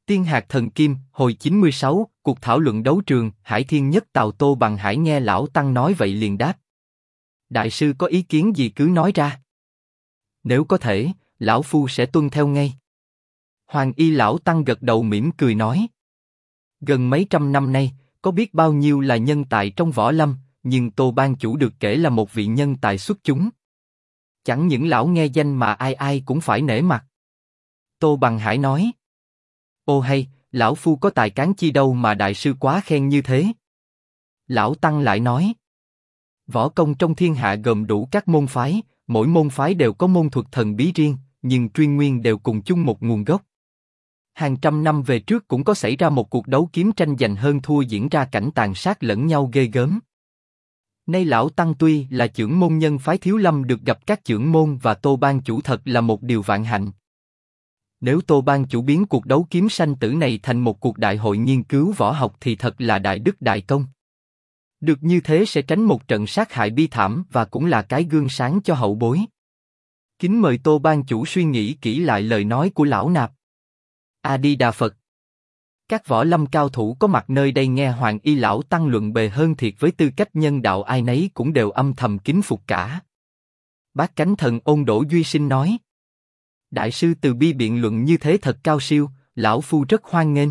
Tiên hạt thần kim, hồi 96, cuộc thảo luận đấu trường, Hải Thiên Nhất Tào Tô Bằng Hải nghe lão tăng nói vậy liền đáp. Đại sư có ý kiến gì cứ nói ra. Nếu có thể, lão phu sẽ tuân theo ngay. Hoàng Y lão tăng gật đầu mỉm cười nói. Gần mấy trăm năm nay, có biết bao nhiêu là nhân tài trong võ lâm, nhưng Tô ban chủ được kể là một vị nhân tài xuất chúng. Chẳng những lão nghe danh mà ai ai cũng phải nể mặt. Tô Bằng Hải nói. Ô hay, lão phu có tài cán chi đâu mà đại sư quá khen như thế. Lão tăng lại nói. Võ công trong thiên hạ gồm đủ các môn phái, mỗi môn phái đều có môn thuật thần bí riêng, nhưng truy nguyên đều cùng chung một nguồn gốc. Hàng trăm năm về trước cũng có xảy ra một cuộc đấu kiếm tranh giành hơn thua diễn ra cảnh tàn sát lẫn nhau ghê gớm. Nay lão tăng tuy là chưởng môn nhân phái Thiếu Lâm được gặp các chưởng môn và Tô ban chủ thật là một điều vạn hạnh. Nếu Tô ban chủ biến cuộc đấu kiếm sanh tử này thành một cuộc đại hội nghiên cứu võ học thì thật là đại đức đại công. Được như thế sẽ tránh một trận sát hại bi thảm và cũng là cái gương sáng cho hậu bối. Kính mời Tô ban chủ suy nghĩ kỹ lại lời nói của lão nạp. A Di Đà Phật. Các võ lâm cao thủ có mặt nơi đây nghe Hoàng Y lão tăng luận bề hơn thiệt với tư cách nhân đạo ai nấy cũng đều âm thầm kính phục cả. Bát Cánh Thần Ôn Đỗ Duy Sinh nói. Đại sư từ bi biện luận như thế thật cao siêu, lão phu rất hoan nghênh.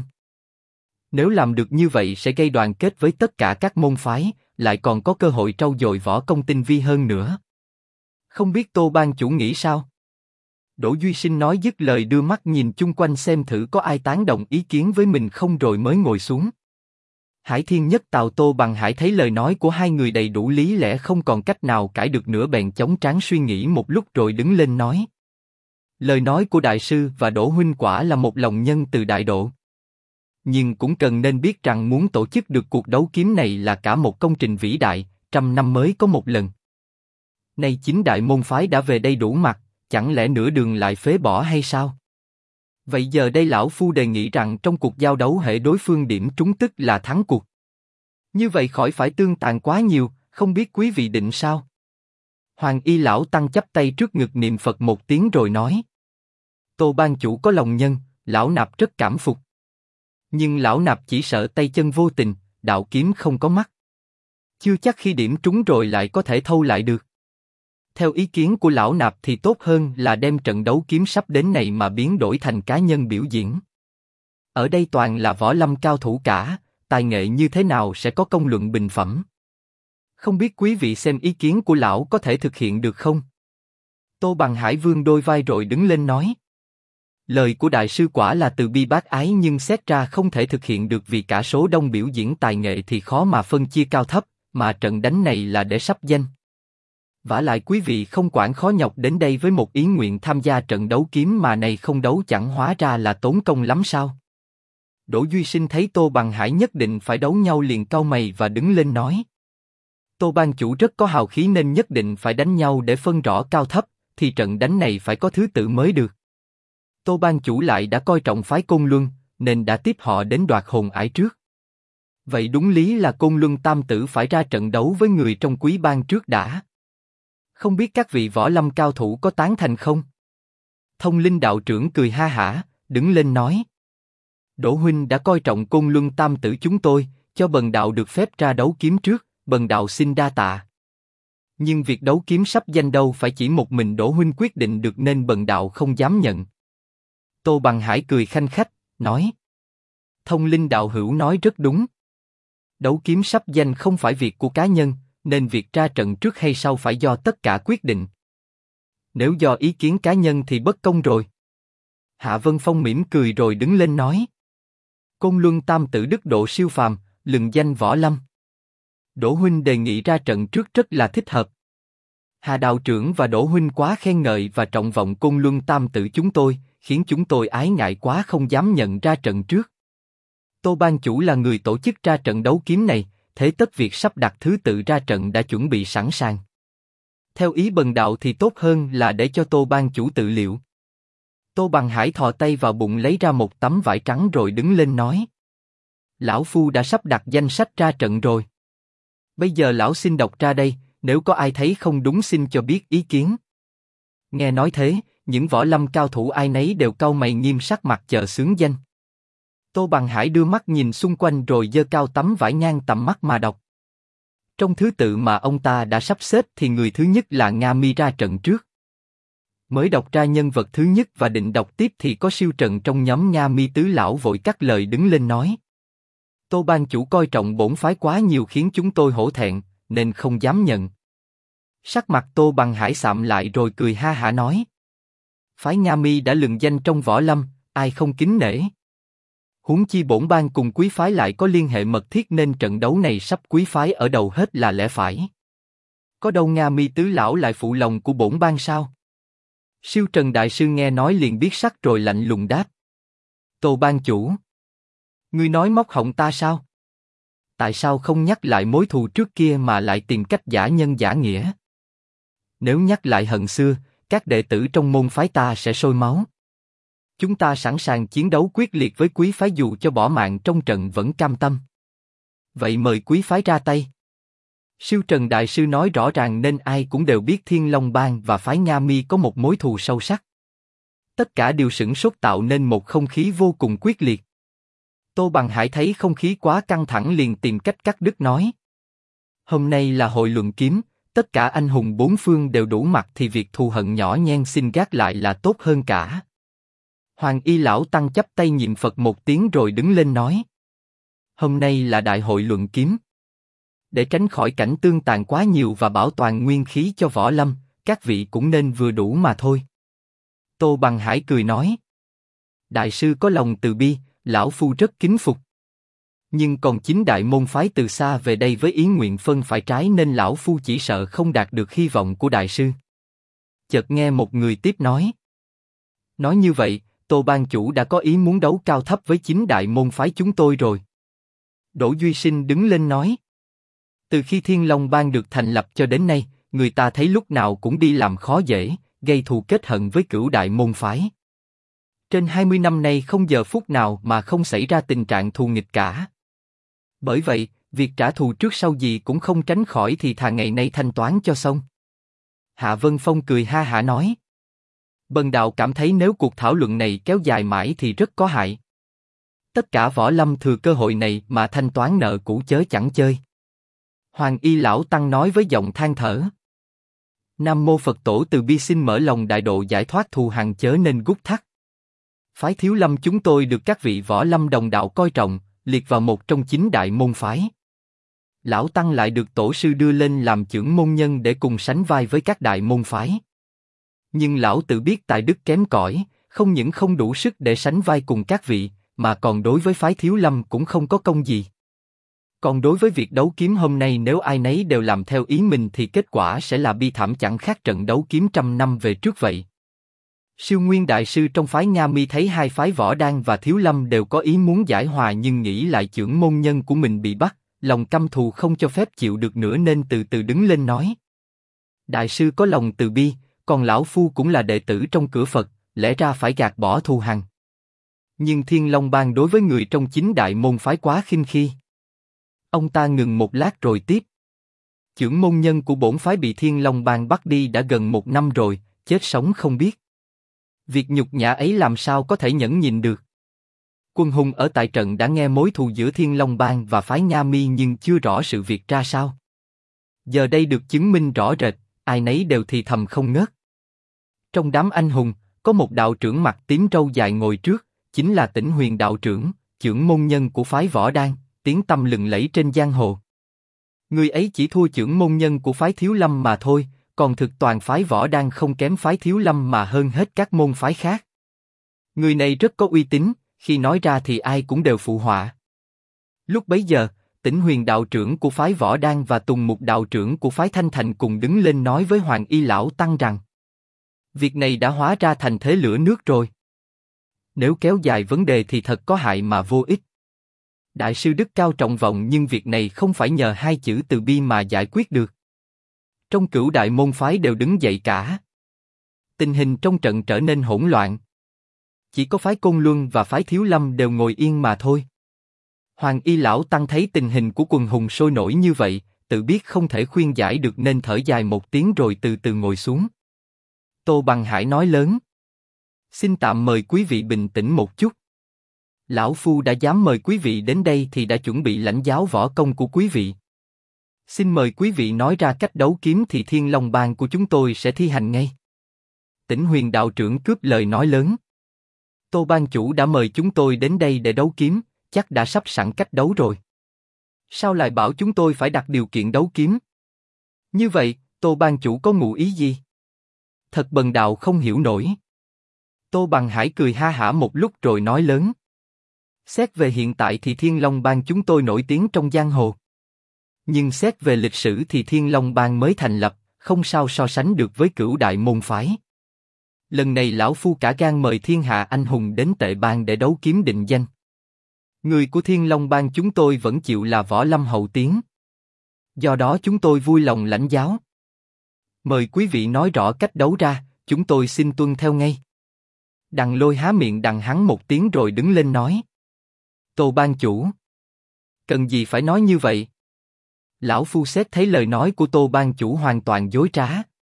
Nếu làm được như vậy sẽ gây đoàn kết với tất cả các môn phái, lại còn có cơ hội trau dồi võ công tinh vi hơn nữa. Không biết Tô ban chủ nghĩ sao? Đỗ Duy Sinh nói dứt lời đưa mắt nhìn chung quanh xem thử có ai tán đồng ý kiến với mình không rồi mới ngồi xuống. Hải Thiên Nhất Tào Tô Bằng Hải thấy lời nói của hai người đầy đủ lý lẽ không còn cách nào cãi được nữa bèn chống trán suy nghĩ một lúc rồi đứng lên nói. Lời nói của đại sư và Đỗ huynh quả là một lòng nhân từ đại độ. Nhưng cũng cần nên biết rằng muốn tổ chức được cuộc đấu kiếm này là cả một công trình vĩ đại, trăm năm mới có một lần. Nay chính đại môn phái đã về đây đủ mặt, chẳng lẽ nửa đường lại phế bỏ hay sao? Vậy giờ đây lão phu đề nghị rằng trong cuộc giao đấu hễ đối phương điểm trúng tức là thắng cuộc. Như vậy khỏi phải tương tàn quá nhiều, không biết quý vị định sao? Hoàng Y lão tăng chắp tay trước ngực niệm Phật một tiếng rồi nói. Tô ban chủ có lòng nhân, lão nạp rất cảm phục. Nhưng lão nạp chỉ sợ tay chân vô tình, đạo kiếm không có mắt. Chưa chắc khi điểm trúng rồi lại có thể thâu lại được. Theo ý kiến của lão nạp thì tốt hơn là đem trận đấu kiếm sắp đến này mà biến đổi thành cá nhân biểu diễn. Ở đây toàn là võ lâm cao thủ cả, tài nghệ như thế nào sẽ có công luận bình phẩm. Không biết quý vị xem ý kiến của lão có thể thực hiện được không? Tô Bằng Hải vươn đôi vai rồi đứng lên nói. Lời của đại sư quả là từ bi bác ái nhưng xét ra không thể thực hiện được vì cả số đông biểu diễn tài nghệ thì khó mà phân chia cao thấp, mà trận đánh này là để sắp danh. Vả lại quý vị không quản khó nhọc đến đây với một ý nguyện tham gia trận đấu kiếm mà này không đấu chẳng hóa ra là tốn công lắm sao? Đỗ Duy Sinh thấy Tô Bằng Hải nhất định phải đấu nhau liền cau mày và đứng lên nói. Tô ban chủ rất có hào khí nên nhất định phải đánh nhau để phân rõ cao thấp, thì trận đánh này phải có thứ tự mới được. Tô ban chủ lại đã coi trọng phái Côn Luân, nên đã tiếp họ đến đoạt hồn ải trước. Vậy đúng lý là Côn Luân tam tử phải ra trận đấu với người trong quý bang trước đã. Không biết các vị võ lâm cao thủ có tán thành không? Thông Linh đạo trưởng cười ha hả, đứng lên nói. Đỗ huynh đã coi trọng Côn Luân tam tử chúng tôi, cho bần đạo được phép ra đấu kiếm trước, bần đạo xin đa tạ. Nhưng việc đấu kiếm sắp danh đâu phải chỉ một mình Đỗ huynh quyết định được nên bần đạo không dám nhận. Tô Bằng Hải cười khanh khách, nói. Thông Linh đạo hữu nói rất đúng. Đấu kiếm sắp danh không phải việc của cá nhân, nên việc ra trận trước hay sau phải do tất cả quyết định. Nếu do ý kiến cá nhân thì bất công rồi. Hạ Vân Phong mỉm cười rồi đứng lên nói. Côn Luân tam tử đức độ siêu phàm, lừng danh võ lâm. Đỗ huynh đề nghị ra trận trước rất là thích hợp. Hà đạo trưởng và Đỗ huynh quá khen ngợi và trọng vọng Côn Luân tam tử chúng tôi, khiến chúng tôi ái ngại quá không dám nhận ra trận trước. Tô ban chủ là người tổ chức ra trận đấu kiếm này, thế tất việc sắp đặt thứ tự ra trận đã chuẩn bị sẵn sàng. Theo ý bần đạo thì tốt hơn là để cho Tô ban chủ tự liệu. Tô Bằng Hải thò tay vào bụng lấy ra một tấm vải trắng rồi đứng lên nói. Lão phu đã sắp đặt danh sách ra trận rồi. Bây giờ lão xin đọc ra đây, nếu có ai thấy không đúng xin cho biết ý kiến. Nghe nói thế, những võ lâm cao thủ ai nấy đều cau mày nghiêm sắc mặt chờ xướng danh. Tô Bằng Hải đưa mắt nhìn xung quanh rồi giơ cao tấm vải ngang tầm mắt mà đọc. Trong thứ tự mà ông ta đã sắp xếp thì người thứ nhất là Nga Mi ra trận trước. Mới đọc ra nhân vật thứ nhất và định đọc tiếp thì có siêu trần trong nhóm Nga Mi tứ lão vội cắt lời đứng lên nói. Tô ban chủ coi trọng bổn phái quá nhiều khiến chúng tôi hổ thẹn, nên không dám nhận. Sắc mặt Tô Bằng Hải sạm lại rồi cười ha hả nói. Phái Nga Mi đã lừng danh trong võ lâm, ai không kính nể. Huống chi bổn ban cùng quý phái lại có liên hệ mật thiết nên trận đấu này sắp quý phái ở đầu hết là lẽ phải. Có đâu Nga Mi tứ lão lại phụ lòng của bổn ban sao? Siêu Trần đại sư nghe nói liền biết sắc rồi lạnh lùng đáp. Tô ban chủ, ngươi nói móc họng ta sao? Tại sao không nhắc lại mối thù trước kia mà lại tìm cách giả nhân giả nghĩa? Nếu nhắc lại hận xưa, các đệ tử trong môn phái ta sẽ sôi máu. Chúng ta sẵn sàng chiến đấu quyết liệt với quý phái dù cho bỏ mạng trong trận vẫn cam tâm. Vậy mời quý phái ra tay. Siêu Trần đại sư nói rõ ràng nên ai cũng đều biết Thiên Long Bang và phái Nga Mi có một mối thù sâu sắc. Tất cả đều sửng sốt tạo nên một không khí vô cùng quyết liệt. Tô Bằng Hải thấy không khí quá căng thẳng liền tìm cách cắt đứt nói. Hôm nay là hội luận kiếm, tất cả anh hùng bốn phương đều đủ mặt thì việc thù hận nhỏ nhen xin gác lại là tốt hơn cả. Hoàng Y lão tăng chắp tay niệm Phật một tiếng rồi đứng lên nói. Hôm nay là đại hội luận kiếm. Để tránh khỏi cảnh tương tàn quá nhiều và bảo toàn nguyên khí cho võ lâm, các vị cũng nên vừa đủ mà thôi. Tô Bằng Hải cười nói. Đại sư có lòng từ bi, lão phu rất kính phục. Nhưng còn chính đại môn phái từ xa về đây với ý nguyện phân phải trái nên lão phu chỉ sợ không đạt được hy vọng của đại sư. Chợt nghe một người tiếp nói. Nói như vậy, Tô ban chủ đã có ý muốn đấu cao thấp với chính đại môn phái chúng tôi rồi. Đỗ Duy Sinh đứng lên nói. Từ khi Thiên Long Bang được thành lập cho đến nay, người ta thấy lúc nào cũng đi làm khó dễ, gây thù kết hận với cửu đại môn phái. Trên 20 năm nay không giờ phút nào mà không xảy ra tình trạng thù nghịch cả. Bởi vậy, việc trả thù trước sau gì cũng không tránh khỏi thì thà ngày nay thanh toán cho xong. Hạ Vân Phong cười ha hả nói. Bần đạo cảm thấy nếu cuộc thảo luận này kéo dài mãi thì rất có hại. Tất cả võ lâm thừa cơ hội này mà thanh toán nợ cũ chớ chẳng chơi. Hoàng Y lão tăng nói với giọng than thở. Nam mô Phật tổ từ bi xin mở lòng đại độ giải thoát thù hằn chớ nên gút thắt. Phái Thiếu Lâm chúng tôi được các vị võ lâm đồng đạo coi trọng, liệt vào một trong 9 đại môn phái. Lão tăng lại được tổ sư đưa lên làm chưởng môn nhân để cùng sánh vai với các đại môn phái. Nhưng lão tự biết tài đức kém cỏi, không những không đủ sức để sánh vai cùng các vị, mà còn đối với phái Thiếu Lâm cũng không có công gì. Còn đối với việc đấu kiếm hôm nay nếu ai nấy đều làm theo ý mình thì kết quả sẽ là bi thảm chẳng khác trận đấu kiếm trăm năm về trước vậy. Siêu Nguyên đại sư trong phái Nga Mi thấy hai phái Võ Đan và Thiếu Lâm đều có ý muốn giải hòa nhưng nghĩ lại chưởng môn nhân của mình bị bắt, lòng căm thù không cho phép chịu được nữa nên từ từ đứng lên nói. Đại sư có lòng từ bi, còn lão phu cũng là đệ tử trong cửa Phật, lẽ ra phải gạt bỏ thù hằn. Nhưng Thiên Long Bang đối với người trong 9 đại môn phái quá khinh khi. Ông ta ngừng một lát rồi tiếp. Chưởng môn nhân của bổn phái bị Thiên Long Bang bắt đi đã gần 1 năm rồi, chết sống không biết. Việc nhục nhã ấy làm sao có thể nhẫn nhịn được. Quân hùng ở tại trận đã nghe mối thù giữa Thiên Long Bang và phái Nga Mi nhưng chưa rõ sự việc ra sao. Giờ đây được chứng minh rõ rệt, ai nấy đều thì thầm không ngớt. Trong đám anh hùng, có một đạo trưởng mặt tím râu dài ngồi trước, chính là Tĩnh Huyền đạo trưởng, chưởng môn nhân của phái Võ Đan, tiếng tăm lừng lẫy trên giang hồ. Người ấy chỉ thua chưởng môn nhân của phái Thiếu Lâm mà thôi, còn thực toàn phái Võ Đan không kém phái Thiếu Lâm mà hơn hết các môn phái khác. Người này rất có uy tín, khi nói ra thì ai cũng đều phụ họa. Lúc bấy giờ, Tĩnh Huyền đạo trưởng của phái Võ Đan và Tùng Mục đạo trưởng của phái Thanh Thành cùng đứng lên nói với Hoàng Y lão tăng rằng việc này đã hóa ra thành thế lửa nước rồi. Nếu kéo dài vấn đề thì thật có hại mà vô ích. Đại sư đức cao trọng vọng nhưng việc này không phải nhờ hai chữ từ bi mà giải quyết được. Trong cửu đại môn phái đều đứng dậy cả. Tình hình trong trận trở nên hỗn loạn. Chỉ có phái Côn Luân và phái Thiếu Lâm đều ngồi yên mà thôi. Hoàng Y lão tăng thấy tình hình của quần hùng sôi nổi như vậy, tự biết không thể khuyên giải được nên thở dài một tiếng rồi từ từ ngồi xuống. Tô Bằng Hải nói lớn. Xin tạm mời quý vị bình tĩnh một chút. Lão Phu đã dám mời quý vị đến đây thì đã chuẩn bị lãnh giáo võ công của quý vị. Xin mời quý vị nói ra cách đấu kiếm thì Thiên Long Bang của chúng tôi sẽ thi hành ngay. Tĩnh Huyền đạo trưởng cướp lời nói lớn. Tô Bang chủ đã mời chúng tôi đến đây để đấu kiếm, chắc đã sắp sẵn cách đấu rồi. Sao lại bảo chúng tôi phải đặt điều kiện đấu kiếm? Như vậy, Tô Bang chủ có ngụ ý gì? Thật bần đạo không hiểu nổi. Tô Bằng Hải cười ha hả một lúc rồi nói lớn. Xét về hiện tại thì Thiên Long Bang chúng tôi nổi tiếng trong giang hồ. Nhưng xét về lịch sử thì Thiên Long Bang mới thành lập, không sao so sánh được với Cửu Đại môn phái. Lần này lão Phu cả gan mời thiên hạ anh hùng đến Tệ Bang để đấu kiếm định danh. Người của Thiên Long Bang chúng tôi vẫn chịu là Võ Lâm hậu tiến. Do đó chúng tôi vui lòng lãnh giáo. Mời quý vị nói rõ cách đấu ra, chúng tôi xin tuân theo ngay. Đằng Lôi há miệng đằng hắn một tiếng rồi đứng lên nói. Tô Bang chủ, cần gì phải nói như vậy? Lão Phu xét thấy lời nói của Tô Bang chủ hoàn toàn dối trá.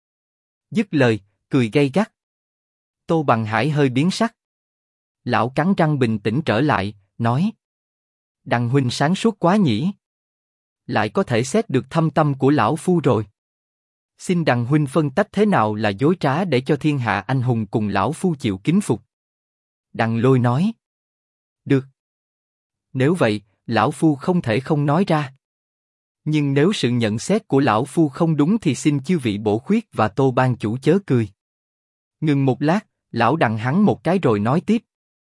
Dứt lời, cười gay gắt. Tô Bằng Hải hơi biến sắc. Lão cắn răng bình tĩnh trở lại, nói. Đằng huynh sáng suốt quá nhỉ. Lại có thể xét được thâm tâm của lão Phu rồi. Xin đằng huynh phân tách thế nào là dối trá để cho thiên hạ anh hùng cùng lão Phu chịu kính phục. Đằng Lôi nói. Được. Nếu vậy, lão Phu không thể không nói ra. Nhưng nếu sự nhận xét của lão Phu không đúng thì xin chư vị bổ khuyết và Tô Bang chủ chớ cười. Ngừng một lát, lão đằng hắn một cái rồi nói tiếp.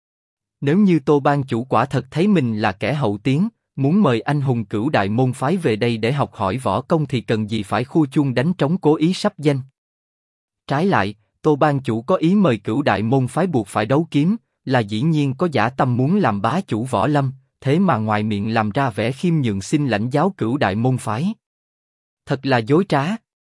Nếu như Tô Bang chủ quả thật thấy mình là kẻ hậu tiến, muốn mời anh hùng Cửu Đại môn phái về đây để học hỏi võ công thì cần gì phải khua chuông đánh trống cố ý sắp danh. Trái lại, Tô Bang chủ có ý mời Cửu Đại môn phái buộc phải đấu kiếm, là dĩ nhiên có dã tâm muốn làm bá chủ võ lâm, thế mà ngoài miệng làm ra vẻ khiêm nhường xin lãnh giáo Cửu Đại môn phái. Thật là dối trá.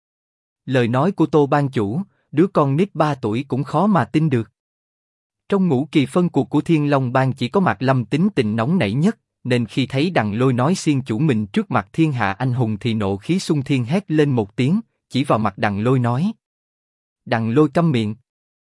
Lời nói của Tô Bang chủ, đứa con nít 3 tuổi cũng khó mà tin được. Trong ngũ kỳ phân cuộc của Thiên Long Bang chỉ có Mạc Lâm tính tình nóng nảy nhất, nên khi thấy Đằng Lôi nói xiên chủ mình trước mặt thiên hạ anh hùng thì nộ khí xung thiên hét lên một tiếng, chỉ vào mặt Đằng Lôi nói. Đằng Lôi câm miệng.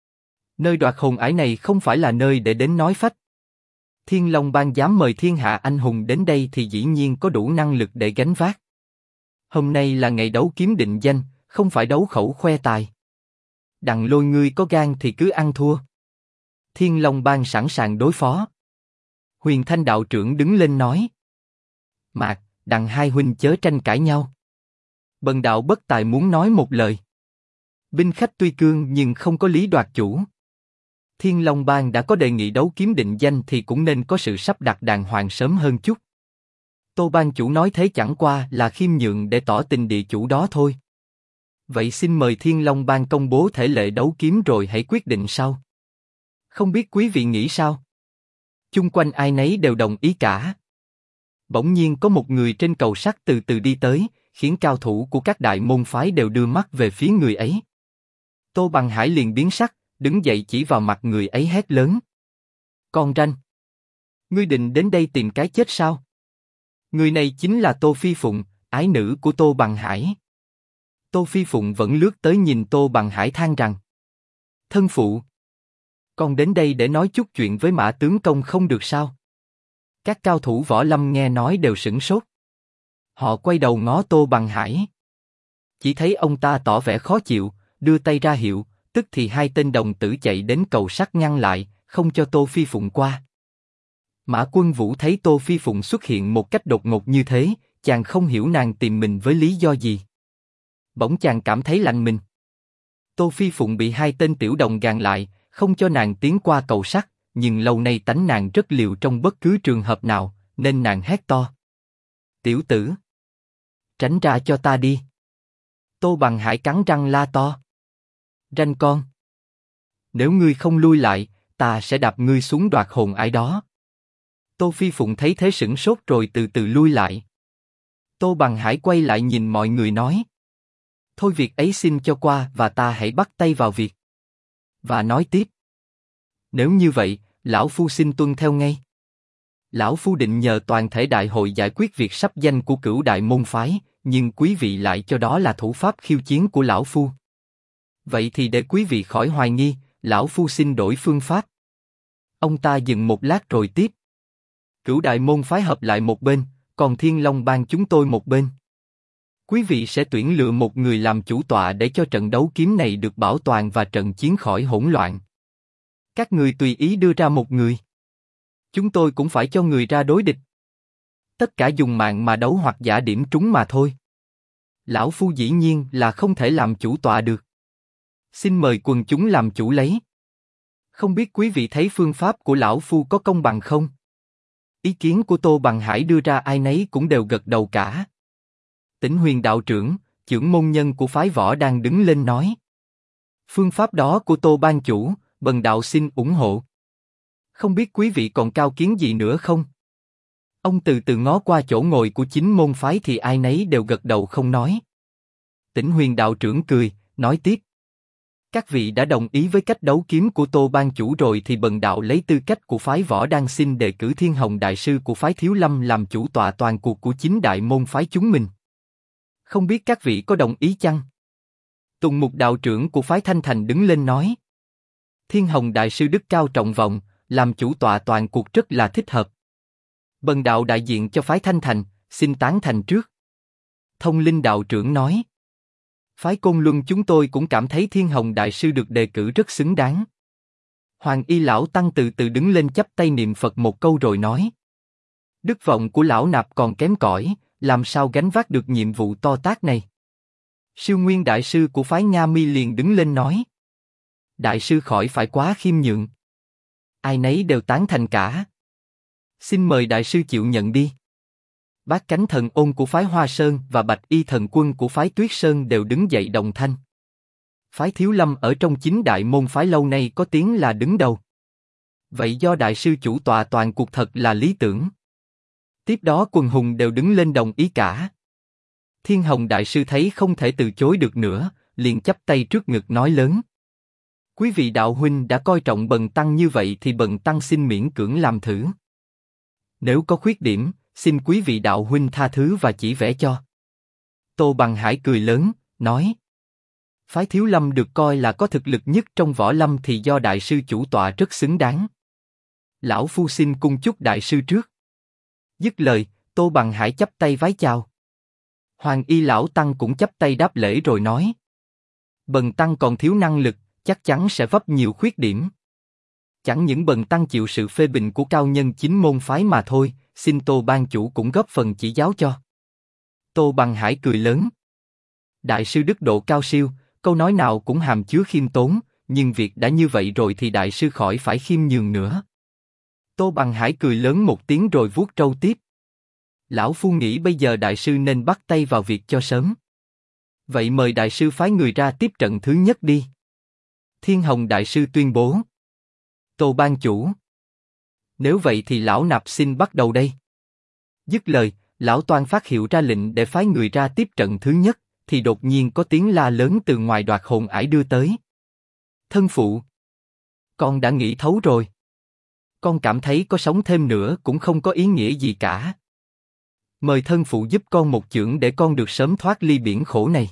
Nơi đoạt hồn ải này không phải là nơi để đến nói phách. Thiên Long Bang dám mời thiên hạ anh hùng đến đây thì dĩ nhiên có đủ năng lực để gánh vác. Hôm nay là ngày đấu kiếm định danh, không phải đấu khẩu khoe tài. Đằng Lôi ngươi có gan thì cứ ăn thua. Thiên Long Bang sẵn sàng đối phó. Huyền Thanh đạo trưởng đứng lên nói. Mạc, Đằng hai huynh chớ tranh cãi nhau. Bần đạo bất tài muốn nói một lời. Binh khách tuy cương nhưng không có lý đoạt chủ. Thiên Long Bang đã có đề nghị đấu kiếm định danh thì cũng nên có sự sắp đặt đàng hoàng sớm hơn chút. Tô Bang chủ nói thế chẳng qua là khiêm nhượng để tỏ tình địa chủ đó thôi. Vậy xin mời Thiên Long Bang công bố thể lệ đấu kiếm rồi hãy quyết định sau. Không biết quý vị nghĩ sao? Chung quanh ai nấy đều đồng ý cả. Bỗng nhiên có một người trên cầu sắt từ từ đi tới, khiến cao thủ của các đại môn phái đều đưa mắt về phía người ấy. Tô Bằng Hải liền biến sắc, đứng dậy chỉ vào mặt người ấy hét lớn. Con ranh! Ngươi định đến đây tìm cái chết sao? Người này chính là Tô Phi Phụng, ái nữ của Tô Bằng Hải. Tô Phi Phụng vẫn lướt tới nhìn Tô Bằng Hải than rằng. Thân phụ! Con đến đây để nói chút chuyện với Mã tướng công không được sao? Các cao thủ võ lâm nghe nói đều sửng sốt. Họ quay đầu ngó Tô Bằng Hải. Chỉ thấy ông ta tỏ vẻ khó chịu, đưa tay ra hiệu, tức thì hai tên đồng tử chạy đến cầu sắt ngăn lại, không cho Tô Phi Phụng qua. Mã Quân Vũ thấy Tô Phi Phụng xuất hiện một cách đột ngột như thế, chàng không hiểu nàng tìm mình với lý do gì. Bỗng chàng cảm thấy lạnh mình. Tô Phi Phụng bị hai tên tiểu đồng gàn lại, không cho nàng tiến qua cầu sắt, nhưng lâu nay tánh nàng rất liều trong bất cứ trường hợp nào, nên nàng hét to. Tiểu tử! Tránh ra cho ta đi! Tô Bằng Hải cắn răng la to. Ranh con! Nếu ngươi không lui lại, ta sẽ đạp ngươi xuống đoạt hồn ải đó. Tô Phi Phụng thấy thế sửng sốt rồi từ từ lui lại. Tô Bằng Hải quay lại nhìn mọi người nói. Thôi việc ấy xin cho qua và ta hãy bắt tay vào việc. Và nói tiếp. Nếu như vậy, lão phu xin tuân theo ngay. Lão phu định nhờ toàn thể đại hội giải quyết việc sắp danh của Cửu Đại môn phái, nhưng quý vị lại cho đó là thủ pháp khiêu chiến của lão phu. Vậy thì để quý vị khỏi hoài nghi, lão phu xin đổi phương pháp. Ông ta dừng một lát rồi tiếp. Cửu đại môn phái hợp lại một bên, còn Thiên Long bang chúng tôi một bên. Quý vị sẽ tuyển lựa một người làm chủ tọa để cho trận đấu kiếm này được bảo toàn và trận chiến khỏi hỗn loạn. Các người tùy ý đưa ra một người. Chúng tôi cũng phải cho người ra đối địch. Tất cả dùng mạng mà đấu hoặc giả điểm trúng mà thôi. Lão Phu dĩ nhiên là không thể làm chủ tọa được. Xin mời quần chúng làm chủ lấy. Không biết quý vị thấy phương pháp của Lão Phu có công bằng không? Ý kiến của Tô Bằng Hải đưa ra ai nấy cũng đều gật đầu cả. Tĩnh Huyền đạo trưởng, trưởng môn nhân của phái võ đang đứng lên nói. Phương pháp đó của Tô ban chủ, bần đạo xin ủng hộ. Không biết quý vị còn cao kiến gì nữa không? Ông từ từ ngó qua chỗ ngồi của chính môn phái thì ai nấy đều gật đầu không nói. Tĩnh Huyền đạo trưởng cười, nói tiếp. Các vị đã đồng ý với cách đấu kiếm của Tô ban chủ rồi thì bần đạo lấy tư cách của phái võ đang xin đề cử Thiên Hồng đại sư của phái Thiếu Lâm làm chủ tọa toàn cuộc của chính đại môn phái chúng mình. Không biết các vị có đồng ý chăng? Tùng Mục đạo trưởng của phái Thanh Thành đứng lên nói. Thiên Hồng đại sư đức cao trọng vọng, làm chủ tọa toàn cuộc rất là thích hợp. Bần đạo đại diện cho phái Thanh Thành, xin tán thành trước. Thông Linh đạo trưởng nói. Phái Côn Luân chúng tôi cũng cảm thấy Thiên Hồng đại sư được đề cử rất xứng đáng. Hoàng Y lão tăng từ từ đứng lên chắp tay niệm Phật một câu rồi nói. Đức vọng của lão nạp còn kém cỏi, làm sao gánh vác được nhiệm vụ to tát này? Siêu Nguyên đại sư của phái Nga Mi liền đứng lên nói. Đại sư khỏi phải quá khiêm nhượng. Ai nấy đều tán thành cả. Xin mời đại sư chịu nhận đi. Bát Cánh Thần Ôn của phái Hoa Sơn và Bạch Y Thần Quân của phái Tuyết Sơn đều đứng dậy đồng thanh. Phái Thiếu Lâm ở trong chính đại môn phái lâu nay có tiếng là đứng đầu. Vậy do đại sư chủ tọa toàn cuộc thật là lý tưởng. Tiếp đó quần hùng đều đứng lên đồng ý cả. Thiên Hồng đại sư thấy không thể từ chối được nữa, liền chắp tay trước ngực nói lớn. Quý vị đạo huynh đã coi trọng bần tăng như vậy thì bần tăng xin miễn cưỡng làm thử. Nếu có khuyết điểm, xin quý vị đạo huynh tha thứ và chỉ vẽ cho. Tô Bằng Hải cười lớn, nói. Phái Thiếu Lâm được coi là có thực lực nhất trong võ lâm thì do đại sư chủ tọa rất xứng đáng. Lão Phu xin cung chúc đại sư trước. Dứt lời, Tô Bằng Hải chắp tay vái chào. Hoàng Y lão tăng cũng chắp tay đáp lễ rồi nói. Bần tăng còn thiếu năng lực, chắc chắn sẽ vấp nhiều khuyết điểm. Chẳng những bần tăng chịu sự phê bình của cao nhân chính môn phái mà thôi, xin Tô ban chủ cũng góp phần chỉ giáo cho. Tô Bằng Hải cười lớn. Đại sư đức độ cao siêu, câu nói nào cũng hàm chứa khiêm tốn, nhưng việc đã như vậy rồi thì đại sư khỏi phải khiêm nhường nữa. Tô Bằng Hải cười lớn một tiếng rồi vuốt trâu tiếp. Lão Phu nghĩ bây giờ đại sư nên bắt tay vào việc cho sớm. Vậy mời đại sư phái người ra tiếp trận thứ nhất đi. Thiên Hồng đại sư tuyên bố. Tô ban chủ. Nếu vậy thì lão nạp xin bắt đầu đây. Dứt lời, lão toan phát hiệu ra lệnh để phái người ra tiếp trận thứ nhất, thì đột nhiên có tiếng la lớn từ ngoài Đoạt Hồn Ải đưa tới. Thân phụ. Con đã nghĩ thấu rồi. Con cảm thấy có sống thêm nữa cũng không có ý nghĩa gì cả. Mời thân phụ giúp con một chưởng để con được sớm thoát ly biển khổ này.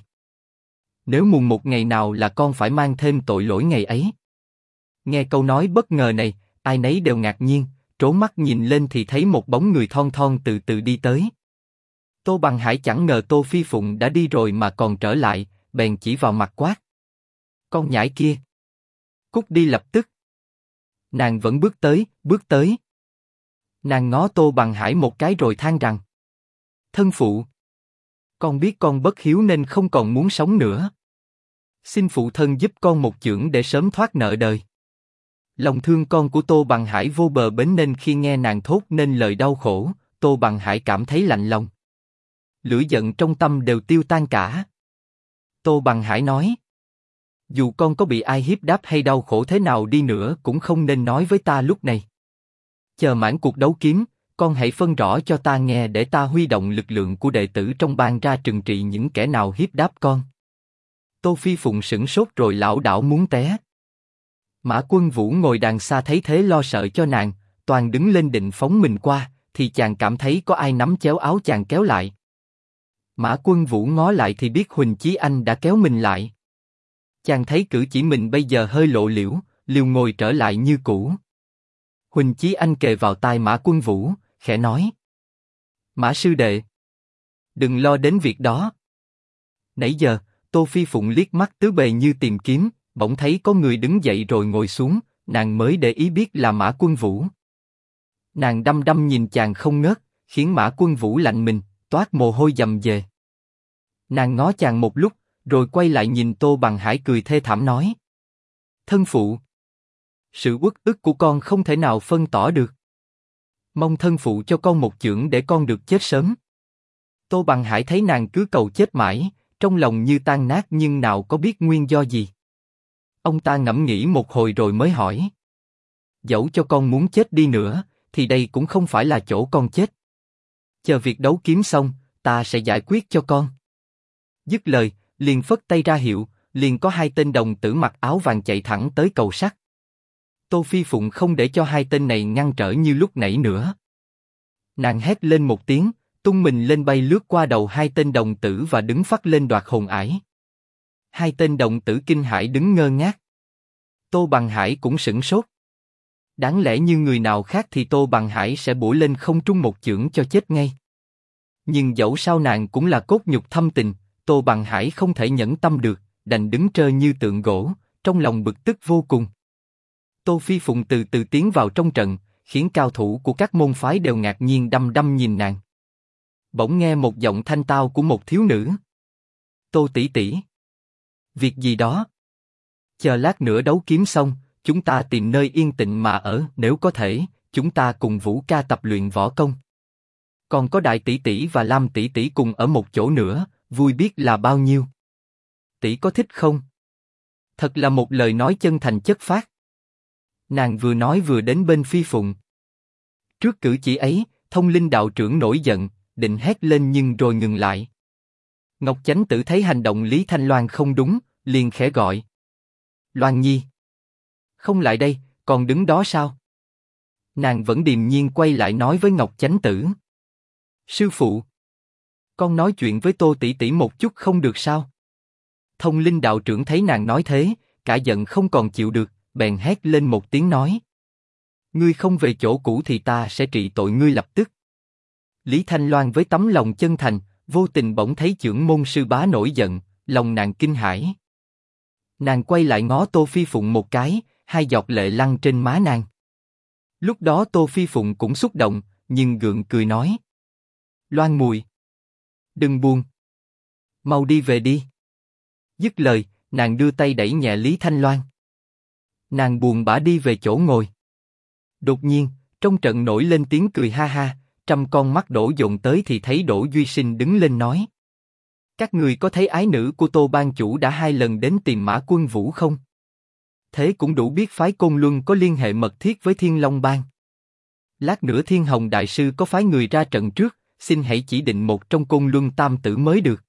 Nếu mùng một ngày nào là con phải mang thêm tội lỗi ngày ấy. Nghe câu nói bất ngờ này, ai nấy đều ngạc nhiên, trố mắt nhìn lên thì thấy một bóng người thon thon từ từ đi tới. Tô Bằng Hải chẳng ngờ Tô Phi Phụng đã đi rồi mà còn trở lại, bèn chỉ vào mặt quát. Con nhãi kia! Cút đi lập tức! Nàng vẫn bước tới. Nàng ngó Tô Bằng Hải một cái rồi than rằng. Thân phụ! Con biết con bất hiếu nên không còn muốn sống nữa. Xin phụ thân giúp con một chưởng để sớm thoát nợ đời. Lòng thương con của Tô Bằng Hải vô bờ bến nên khi nghe nàng thốt nên lời đau khổ, Tô Bằng Hải cảm thấy lạnh lòng. Lửa giận trong tâm đều tiêu tan cả. Tô Bằng Hải nói. Dù con có bị ai hiếp đáp hay đau khổ thế nào đi nữa cũng không nên nói với ta lúc này. Chờ mãn cuộc đấu kiếm, con hãy phân rõ cho ta nghe để ta huy động lực lượng của đệ tử trong bang ra trừng trị những kẻ nào hiếp đáp con. Tô Phi Phụng sửng sốt rồi lảo đảo muốn té. Mã Quân Vũ ngồi đằng xa thấy thế lo sợ cho nàng, toàn đứng lên định phóng mình qua, thì chàng cảm thấy có ai nắm chéo áo chàng kéo lại. Mã Quân Vũ ngó lại thì biết Huỳnh Chí Anh đã kéo mình lại. Chàng thấy cử chỉ mình bây giờ hơi lộ liễu, liều ngồi trở lại như cũ. Huỳnh Chí Anh kề vào tai Mã Quân Vũ, khẽ nói. Mã sư đệ, đừng lo đến việc đó. Nãy giờ, Tô Phi Phụng liếc mắt tứ bề như tìm kiếm, bỗng thấy có người đứng dậy rồi ngồi xuống, nàng mới để ý biết là Mã Quân Vũ. Nàng đăm đăm nhìn chàng không ngớt, khiến Mã Quân Vũ lạnh mình, toát mồ hôi dầm dề. Nàng ngó chàng một lúc, rồi quay lại nhìn Tô Bằng Hải cười thê thảm nói: Thân phụ, sự uất ức của con không thể nào phân tỏ được. Mong thân phụ cho con một chưởng để con được chết sớm. Tô Bằng Hải thấy nàng cứ cầu chết mãi, trong lòng như tan nát nhưng nào có biết nguyên do gì. Ông ta ngẫm nghĩ một hồi rồi mới hỏi: Dẫu cho con muốn chết đi nữa, thì đây cũng không phải là chỗ con chết. Chờ việc đấu kiếm xong, ta sẽ giải quyết cho con. Dứt lời, liền phất tay ra hiệu, liền có hai tên đồng tử mặc áo vàng chạy thẳng tới cầu sắt. Tô Phi Phụng không để cho hai tên này ngăn trở như lúc nãy nữa. Nàng hét lên một tiếng, tung mình lên bay lướt qua đầu hai tên đồng tử và đứng phắt lên đoạt hồn ải. Hai tên đồng tử kinh hãi đứng ngơ ngác. Tô Bằng Hải cũng sửng sốt. Đáng lẽ như người nào khác thì Tô Bằng Hải sẽ bổ lên không trung một chưởng cho chết ngay. Nhưng dẫu sao nàng cũng là cốt nhục thâm tình, Tô Bằng Hải không thể nhẫn tâm được, đành đứng trơ như tượng gỗ, trong lòng bực tức vô cùng. Tô Phi Phụng từ từ tiến vào trong trận, khiến cao thủ của các môn phái đều ngạc nhiên đăm đăm nhìn nàng. Bỗng nghe một giọng thanh tao của một thiếu nữ. Tô tỷ tỷ. Việc gì đó? Chờ lát nữa đấu kiếm xong, chúng ta tìm nơi yên tĩnh mà ở, nếu có thể, chúng ta cùng Vũ ca tập luyện võ công. Còn có Đại tỷ tỷ và Lam tỷ tỷ cùng ở một chỗ nữa, vui biết là bao nhiêu. Tỷ có thích không? Thật là một lời nói chân thành chất phác. Nàng vừa nói vừa đến bên Phi Phụng. Trước cử chỉ ấy, Thông Linh đạo trưởng nổi giận, định hét lên nhưng rồi ngừng lại. Ngọc Chánh Tử thấy hành động Lý Thanh Loan không đúng, liền khẽ gọi. Loan Nhi. Không lại đây, còn đứng đó sao? Nàng vẫn điềm nhiên quay lại nói với Ngọc Chánh Tử. Sư phụ. Con nói chuyện với Tô tỷ tỷ một chút không được sao? Thông Linh đạo trưởng thấy nàng nói thế, cả giận không còn chịu được, bèn hét lên một tiếng nói. Ngươi không về chỗ cũ thì ta sẽ trị tội ngươi lập tức. Lý Thanh Loan với tấm lòng chân thành, vô tình bỗng thấy chưởng môn sư bá nổi giận, lòng nàng kinh hãi. Nàng quay lại ngó Tô Phi Phụng một cái, hai giọt lệ lăn trên má nàng. Lúc đó Tô Phi Phụng cũng xúc động, nhưng gượng cười nói. Loan mùi, đừng buồn. Mau đi về đi. Dứt lời, nàng đưa tay đẩy nhẹ Lý Thanh Loan. Nàng buồn bã đi về chỗ ngồi. Đột nhiên, trong trận nổi lên tiếng cười ha ha, trăm con mắt đổ dồn tới thì thấy Đỗ Duy Sinh đứng lên nói. Các người có thấy ái nữ của Tô ban chủ đã 2 lần đến tìm Mã Quân Vũ không? Thế cũng đủ biết phái Côn Luân có liên hệ mật thiết với Thiên Long Bang. Lát nữa Thiên Hồng Đại Sư có phái người ra trận trước, xin hãy chỉ định một trong Côn Luân tam tử mới được.